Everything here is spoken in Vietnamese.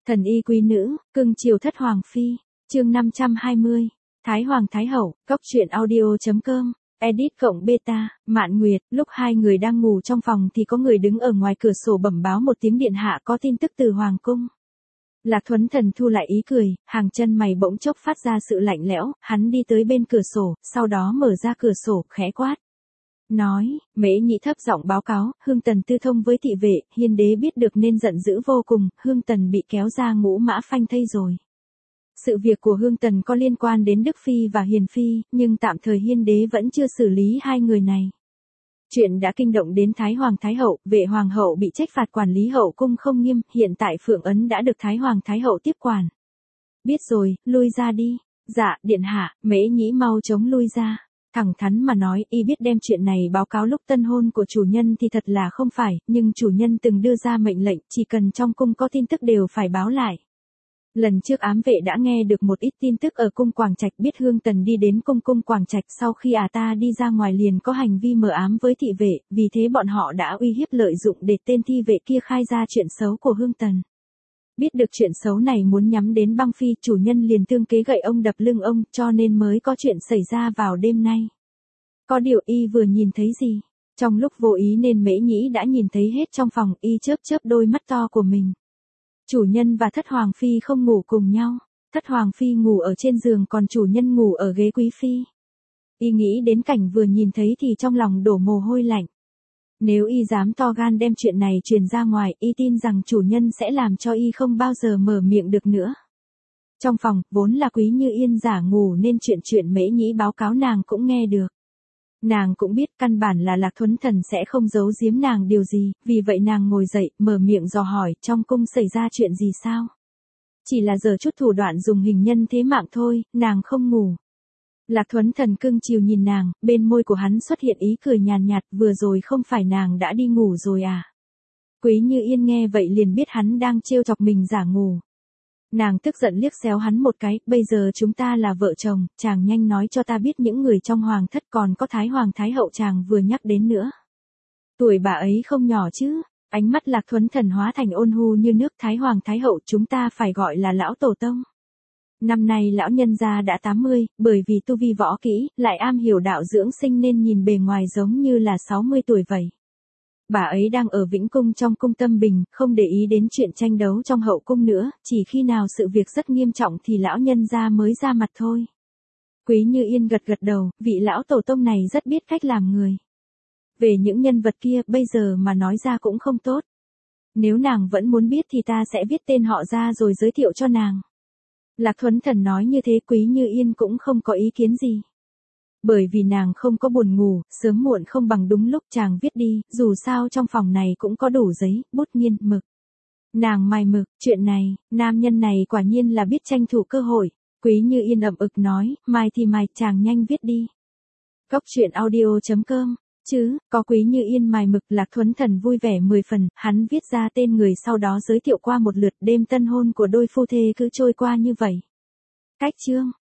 Thần y quý nữ, cưng chiều thất hoàng phi, chương 520, Thái Hoàng Thái Hậu, góc truyện audio.com, edit cộng beta, Mạn Nguyệt, lúc hai người đang ngủ trong phòng thì có người đứng ở ngoài cửa sổ bẩm báo một tiếng điện hạ có tin tức từ Hoàng cung. Lạc Thuấn Thần thu lại ý cười, hàng chân mày bỗng chốc phát ra sự lạnh lẽo, hắn đi tới bên cửa sổ, sau đó mở ra cửa sổ, khẽ quát. Nói, Mễ Nhĩ thấp giọng báo cáo, Hương Tần tư thông với thị vệ, Hiên đế biết được nên giận dữ vô cùng, Hương Tần bị kéo ra ngũ mã phanh thây rồi. Sự việc của Hương Tần có liên quan đến Đức Phi và Hiền Phi, nhưng tạm thời Hiên đế vẫn chưa xử lý hai người này. Chuyện đã kinh động đến Thái Hoàng Thái Hậu, vệ Hoàng hậu bị trách phạt quản lý hậu cung không nghiêm, hiện tại Phượng Ấn đã được Thái Hoàng Thái Hậu tiếp quản. Biết rồi, lui ra đi. Dạ, điện hạ, Mễ Nhĩ mau chống lui ra. Thẳng thắn mà nói, y biết đem chuyện này báo cáo lúc tân hôn của chủ nhân thì thật là không phải, nhưng chủ nhân từng đưa ra mệnh lệnh, chỉ cần trong cung có tin tức đều phải báo lại. Lần trước ám vệ đã nghe được một ít tin tức ở cung Quảng Trạch, biết Hương Tần đi đến cung Quảng Trạch, sau khi ta đi ra ngoài liền có hành vi mờ ám với thị vệ, vì thế bọn họ đã uy hiếp lợi dụng để tên thị vệ kia khai ra chuyện xấu của Hương Tần. Biết được chuyện xấu này muốn nhắm đến băng phi, chủ nhân liền tương kế gậy ông đập lưng ông, cho nên mới có chuyện xảy ra vào đêm nay. Có điều y vừa nhìn thấy gì? Trong lúc vô ý nên Mễ Nhĩ đã nhìn thấy hết trong phòng, y chớp đôi mắt to của mình. Chủ nhân và Thất Hoàng Phi không ngủ cùng nhau. Thất Hoàng Phi ngủ ở trên giường còn chủ nhân ngủ ở ghế quý phi. Y nghĩ đến cảnh vừa nhìn thấy thì trong lòng đổ mồ hôi lạnh. Nếu y dám to gan đem chuyện này truyền ra ngoài, y tin rằng chủ nhân sẽ làm cho y không bao giờ mở miệng được nữa. Trong phòng, vốn là Quý Như Yên giả ngủ nên chuyện Mễ Nhĩ báo cáo nàng cũng nghe được. Nàng cũng biết căn bản là Lạc Thuấn Thần sẽ không giấu giếm nàng điều gì, vì vậy nàng ngồi dậy, mở miệng dò hỏi, trong cung xảy ra chuyện gì sao? Chỉ là giờ chút thủ đoạn dùng hình nhân thế mạng thôi, nàng không ngủ. Lạc Thuấn Thần cưng chiều nhìn nàng, bên môi của hắn xuất hiện ý cười nhàn nhạt, vừa rồi không phải nàng đã đi ngủ rồi à? Quý Như Yên nghe vậy liền biết hắn đang trêu chọc mình giả ngủ. Nàng tức giận liếc xéo hắn một cái, bây giờ chúng ta là vợ chồng, chàng nhanh nói cho ta biết những người trong hoàng thất còn có Thái Hoàng Thái Hậu chàng vừa nhắc đến nữa. Tuổi bà ấy không nhỏ chứ, ánh mắt Lạc Thuấn Thần hóa thành ôn hu như nước. Thái Hoàng Thái Hậu chúng ta phải gọi là lão tổ tông. Năm nay lão nhân gia đã 80, bởi vì tu vi võ kỹ, lại am hiểu đạo dưỡng sinh nên nhìn bề ngoài giống như là 60 tuổi vậy. Bà ấy đang ở Vĩnh Cung trong cung Tâm Bình, không để ý đến chuyện tranh đấu trong hậu cung nữa, chỉ khi nào sự việc rất nghiêm trọng thì lão nhân gia mới ra mặt thôi. Quý Như Yên gật đầu, vị lão tổ tông này rất biết cách làm người. Về những nhân vật kia, bây giờ mà nói ra cũng không tốt. Nếu nàng vẫn muốn biết thì ta sẽ viết tên họ ra rồi giới thiệu cho nàng. Lạc Thuấn Thần nói như thế Quý Như Yên cũng không có ý kiến gì. Bởi vì nàng không có buồn ngủ, sớm muộn không bằng đúng lúc, chàng viết đi, dù sao trong phòng này cũng có đủ giấy, bút nghiên, mực. Nàng mài mực, chuyện này, nam nhân này quả nhiên là biết tranh thủ cơ hội. Quý Như Yên ậm ực nói, mai thì mai, chàng nhanh viết đi. Góc truyện audio.com, chứ, có Quý Như Yên mài mực, Lạc Thuấn Thần vui vẻ 10 phần, hắn viết ra tên người sau đó giới thiệu qua một lượt, đêm tân hôn của đôi phu thê cứ trôi qua như vậy. Cách chương.